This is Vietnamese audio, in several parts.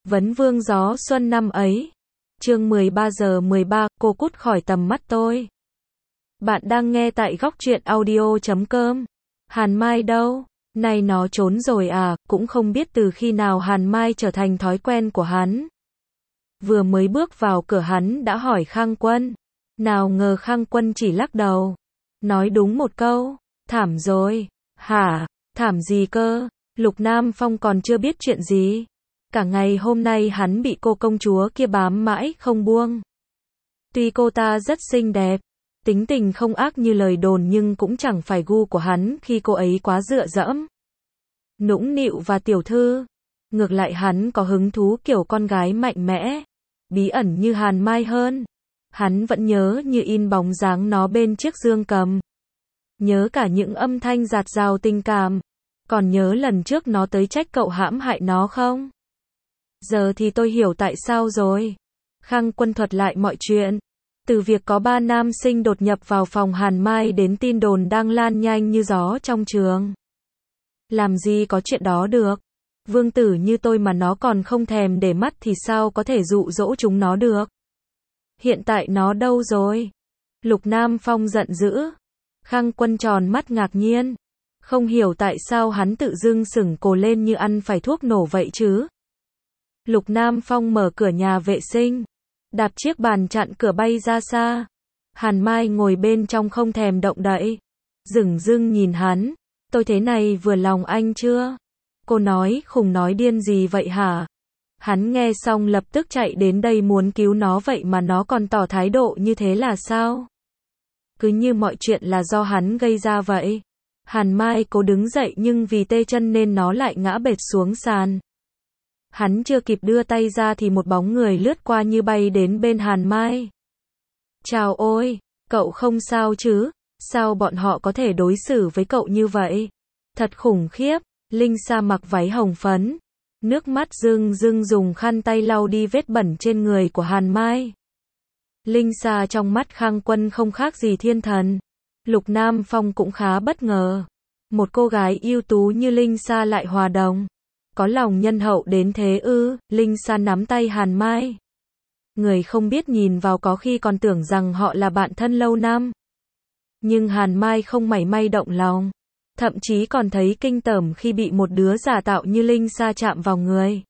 Vấn vương gió xuân năm ấy. Chương 13 giờ 13, cô cút khỏi tầm mắt tôi. Bạn đang nghe tại góc truyện audio.com. Hàn Mai đâu? Này nó trốn rồi à, cũng không biết từ khi nào Hàn Mai trở thành thói quen của hắn. Vừa mới bước vào cửa hắn đã hỏi Khang Quân. Nào ngờ Khang Quân chỉ lắc đầu. Nói đúng một câu, thảm rồi. Hả? Thảm gì cơ? Lục Nam Phong còn chưa biết chuyện gì. Cả ngày hôm nay hắn bị cô công chúa kia bám mãi không buông. Tuy cô ta rất xinh đẹp, tính tình không ác như lời đồn nhưng cũng chẳng phải gu của hắn khi cô ấy quá dựa dẫm, nũng nịu và tiểu thư. Ngược lại hắn có hứng thú kiểu con gái mạnh mẽ, bí ẩn như Hàn Mai hơn. Hắn vẫn nhớ như in bóng dáng nó bên chiếc dương cầm. Nhớ cả những âm thanh dạt dào tình cảm. Còn nhớ lần trước nó tới trách cậu hãm hại nó không? Giờ thì tôi hiểu tại sao rồi. Khang Quân thuật lại mọi chuyện. Từ việc có 3 nam sinh đột nhập vào phòng Hàn Mai đến tin đồn đang lan nhanh như gió trong trường. Làm gì có chuyện đó được. Vương tử như tôi mà nó còn không thèm để mắt thì sao có thể dụ dỗ chúng nó được. Hiện tại nó đâu rồi? Lục Nam Phong giận dữ. Khang Quân tròn mắt ngạc nhiên. Không hiểu tại sao hắn tự dưng sửng cổ lên như ăn phải thuốc nổ vậy chứ. Lục Nam Phong mở cửa nhà vệ sinh, đạp chiếc bàn chặn cửa bay ra xa. Hàn Mai ngồi bên trong không thèm động đậy, dửng dưng nhìn hắn. Tôi thế này vừa lòng anh chưa? Cô nói khùng nói điên gì vậy hả? Hắn nghe xong lập tức chạy đến đây muốn cứu nó vậy mà nó còn tỏ thái độ như thế là sao? Cứ như mọi chuyện là do hắn gây ra vậy. Hàn Mai cố đứng dậy nhưng vì tê chân nên nó lại ngã bệt xuống sàn. Hắn chưa kịp đưa tay ra thì một bóng người lướt qua như bay đến bên Hàn Mai. Chào ôi, cậu không sao chứ? Sao bọn họ có thể đối xử với cậu như vậy? Thật khủng khiếp. Linh Sa mặc váy hồng phấn, nước mắt rưng rưng dùng khăn tay lau đi vết bẩn trên người của Hàn Mai. Linh Sa trong mắt Khang Quân không khác gì thiên thần. Lục Nam Phong cũng khá bất ngờ. Một cô gái ưu tú như Linh Sa lại hòa đồng. Có lòng nhân hậu đến thế ư? Linh Sa nắm tay Hàn Mai. Người không biết nhìn vào có khi còn tưởng rằng họ là bạn thân lâu năm. Nhưng Hàn Mai không mảy may động lòng. Thậm chí còn thấy kinh tởm khi bị một đứa giả tạo như Linh Sa chạm vào người.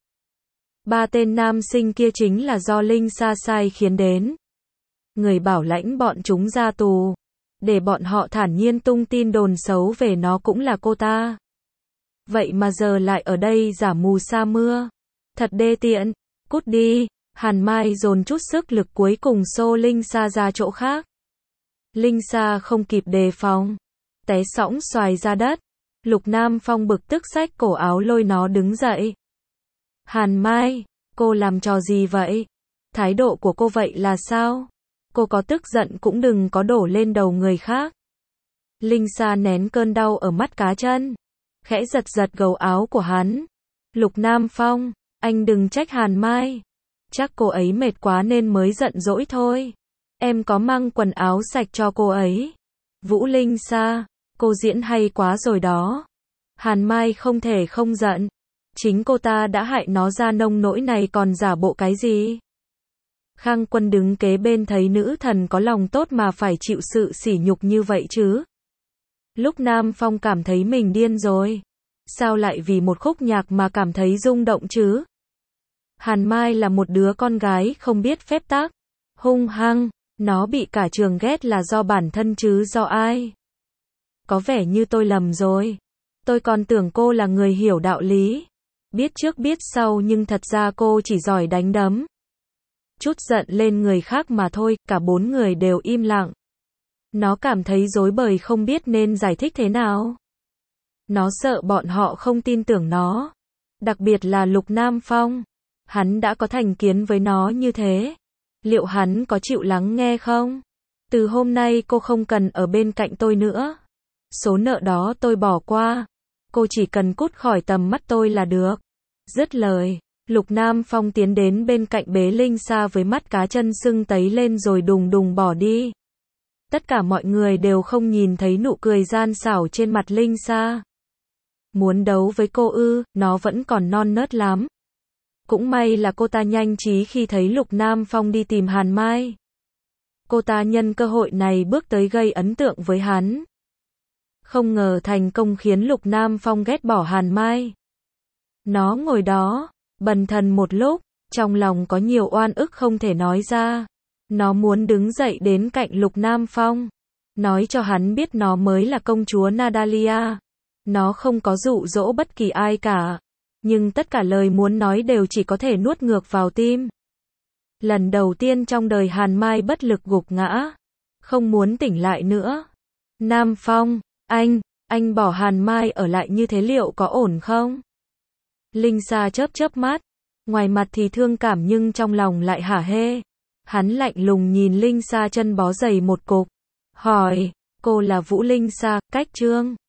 3 tên nam sinh kia chính là do Linh Sa sai khiến đến. Người bảo lãnh bọn chúng ra tù, để bọn họ thản nhiên tung tin đồn xấu về nó cũng là cô ta. Vậy mà giờ lại ở đây giả mù sa mưa. Thật đê tiện. Cút đi. Hàn Mai dồn chút sức lực cuối cùng xô Linh Sa ra chỗ khác. Linh Sa không kịp đề phòng, té sõng xoài ra đất. Lục Nam Phong bực tức xách cổ áo lôi nó đứng dậy. Hàn Mai, cô làm trò gì vậy? Thái độ của cô vậy là sao? Cô có tức giận cũng đừng có đổ lên đầu người khác. Linh Sa nén cơn đau ở mắt cá chân, khẽ giật giật gấu áo của hắn. Lục Nam Phong, anh đừng trách Hàn Mai. Chắc cô ấy mệt quá nên mới giận dỗi thôi. Em có mang quần áo sạch cho cô ấy. Vũ Linh Sa, cô diễn hay quá rồi đó. Hàn Mai không thể không giận. Chính cô ta đã hại nó ra nông nỗi này còn giả bộ cái gì? Khang Quân đứng kế bên thấy nữ thần có lòng tốt mà phải chịu sự sỉ nhục như vậy chứ. Lúc Nam Phong cảm thấy mình điên rồi. Sao lại vì một khúc nhạc mà cảm thấy rung động chứ? Hàn Mai là một đứa con gái không biết phép tắc, hung hăng, nó bị cả trường ghét là do bản thân chứ do ai? Có vẻ như tôi lầm rồi. Tôi còn tưởng cô là người hiểu đạo lý, biết trước biết sau nhưng thật ra cô chỉ giỏi đánh đấm. Chút giận lên người khác mà thôi, cả 4 người đều im lặng. Nó cảm thấy rối bời không biết nên giải thích thế nào. Nó sợ bọn họ không tin tưởng nó. Đặc biệt là Lục Nam Phong. Hắn đã có thành kiến với nó như thế. Liệu hắn có chịu lắng nghe không? Từ hôm nay cô không cần ở bên cạnh tôi nữa. Số nợ đó tôi bỏ qua. Cô chỉ cần cút khỏi tầm mắt tôi là được. Dứt lời, Lục Nam Phong tiến đến bên cạnh bế Linh Sa với mắt cá chân sưng tấy lên rồi đùng đùng bỏ đi. Tất cả mọi người đều không nhìn thấy nụ cười gian xảo trên mặt Linh Sa. Muốn đấu với cô ư? Nó vẫn còn non nớt lắm. Cũng may là cô ta nhanh trí khi thấy Lục Nam Phong đi tìm Hàn Mai. Cô ta nhân cơ hội này bước tới gây ấn tượng với hắn. Không ngờ thành công khiến Lục Nam Phong ghét bỏ Hàn Mai. Nó ngồi đó, bần thần một lúc, trong lòng có nhiều oan ức không thể nói ra. Nó muốn đứng dậy đến cạnh Lục Nam Phong, nói cho hắn biết nó mới là công chúa Nadalia. Nó không có dụ dỗ bất kỳ ai cả, nhưng tất cả lời muốn nói đều chỉ có thể nuốt ngược vào tim. Lần đầu tiên trong đời Hàn Mai bất lực gục ngã, không muốn tỉnh lại nữa. Nam Phong, anh bỏ Hàn Mai ở lại như thế liệu có ổn không? Linh Sa chớp chớp mắt, ngoài mặt thì thương cảm nhưng trong lòng lại hả hê. Hắn lạnh lùng nhìn Linh Sa chân bó giày một cục, hỏi, cô là Vũ Linh Sa, cách Trương